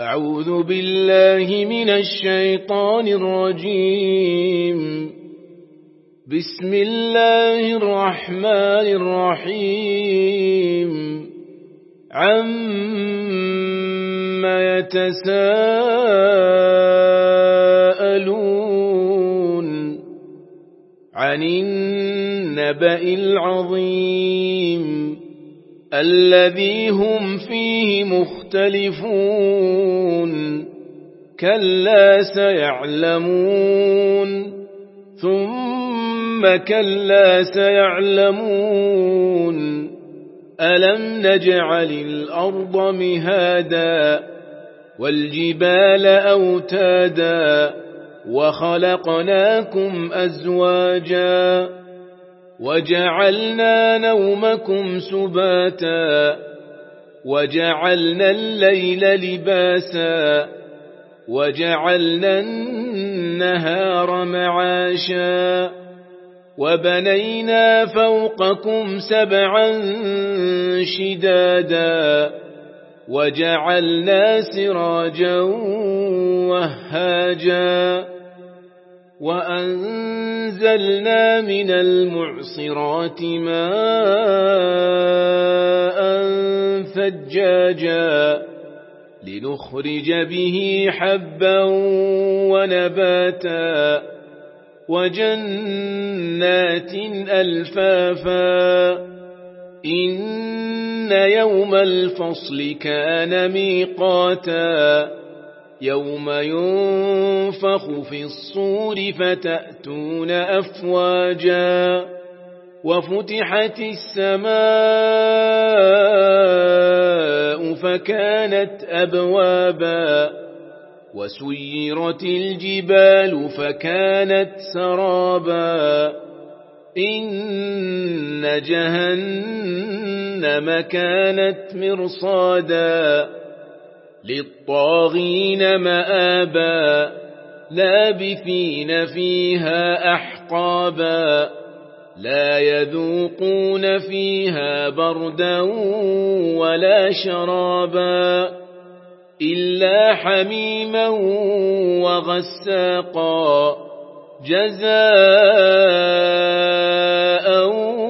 أعوذ بالله من الشيطان الرجيم. بسم الله الرحمن الرحيم. عما يتساءلون عن النبأ العظيم الذي هم فيه مختلفون. كلا سيعلمون ثم كلا سيعلمون. ألم نجعل الأرض مهادا والجبال أوتادا وخلقناكم أزواجا وجعلنا نومكم سباتا وجعلنا الليل لباسا وجعلنا النهار معاشا وبنينا فوقكم سبعا شدادا وجعلنا سراجا وهاجا وأنزلنا من المعصرات ماء ثجاجا لنخرج به حبا ونباتا وجنات ألفافا. إن يوم الفصل كان ميقاتا يوم ينفخ في الصور فتأتون أفواجا وفتحت السماء فكانت أبوابا وسيرت الجبال فكانت سرابا. إن جهنم كانت مرصادا للطاغين مآبا لابثين فيها أحقابا لا يذوقون فيها بردا ولا شرابا إلا حميما وغساقا جزاء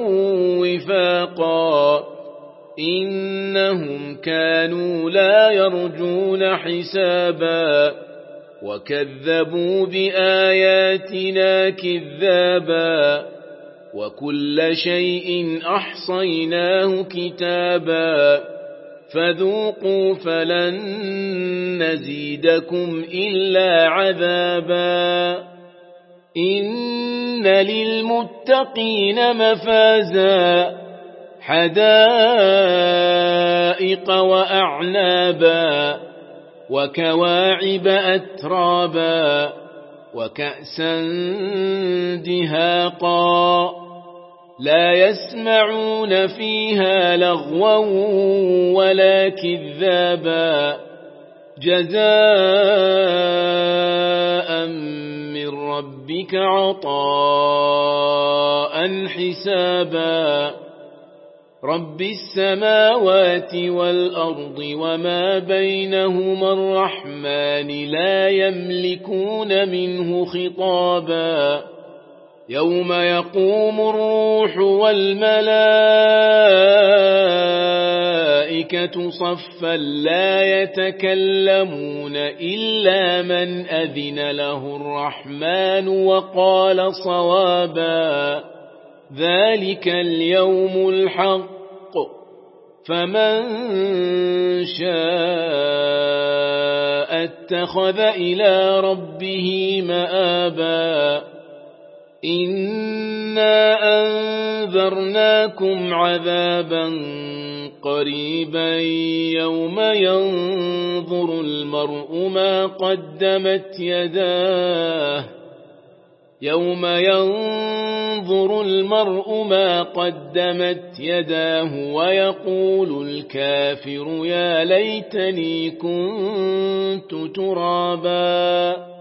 وفاقا. إنهم كانوا لا يرجون حسابا وكذبوا بآياتنا كذابا وكل شيء أحصيناه كتابا فذوقوا فلن نزيدكم إلا عذابا. إن للمتقين مفازا حدائق وأعنابا وكواعب أترابا وكأسا دهاقا لا يسمعون فيها لغوا ولا كذابا جزاء من ربك عطاء حسابا. رب السماوات والأرض وما بينهما الرحمن لا يملكون منه خطابا. يوم يقوم الروح والملائكة صفا لا يتكلمون إلا من أذن له الرحمن وقال صوابا. ذلك اليوم الحق فمن شاء اتخذ إلى ربه مآبا. إنا أنذرناكم عذابا قريبا يوم ينظر المرء ما قدمت يداه يوم ينظر المرء ما قدمت يداه ويقول الكافر يا ليتني كنت ترابا.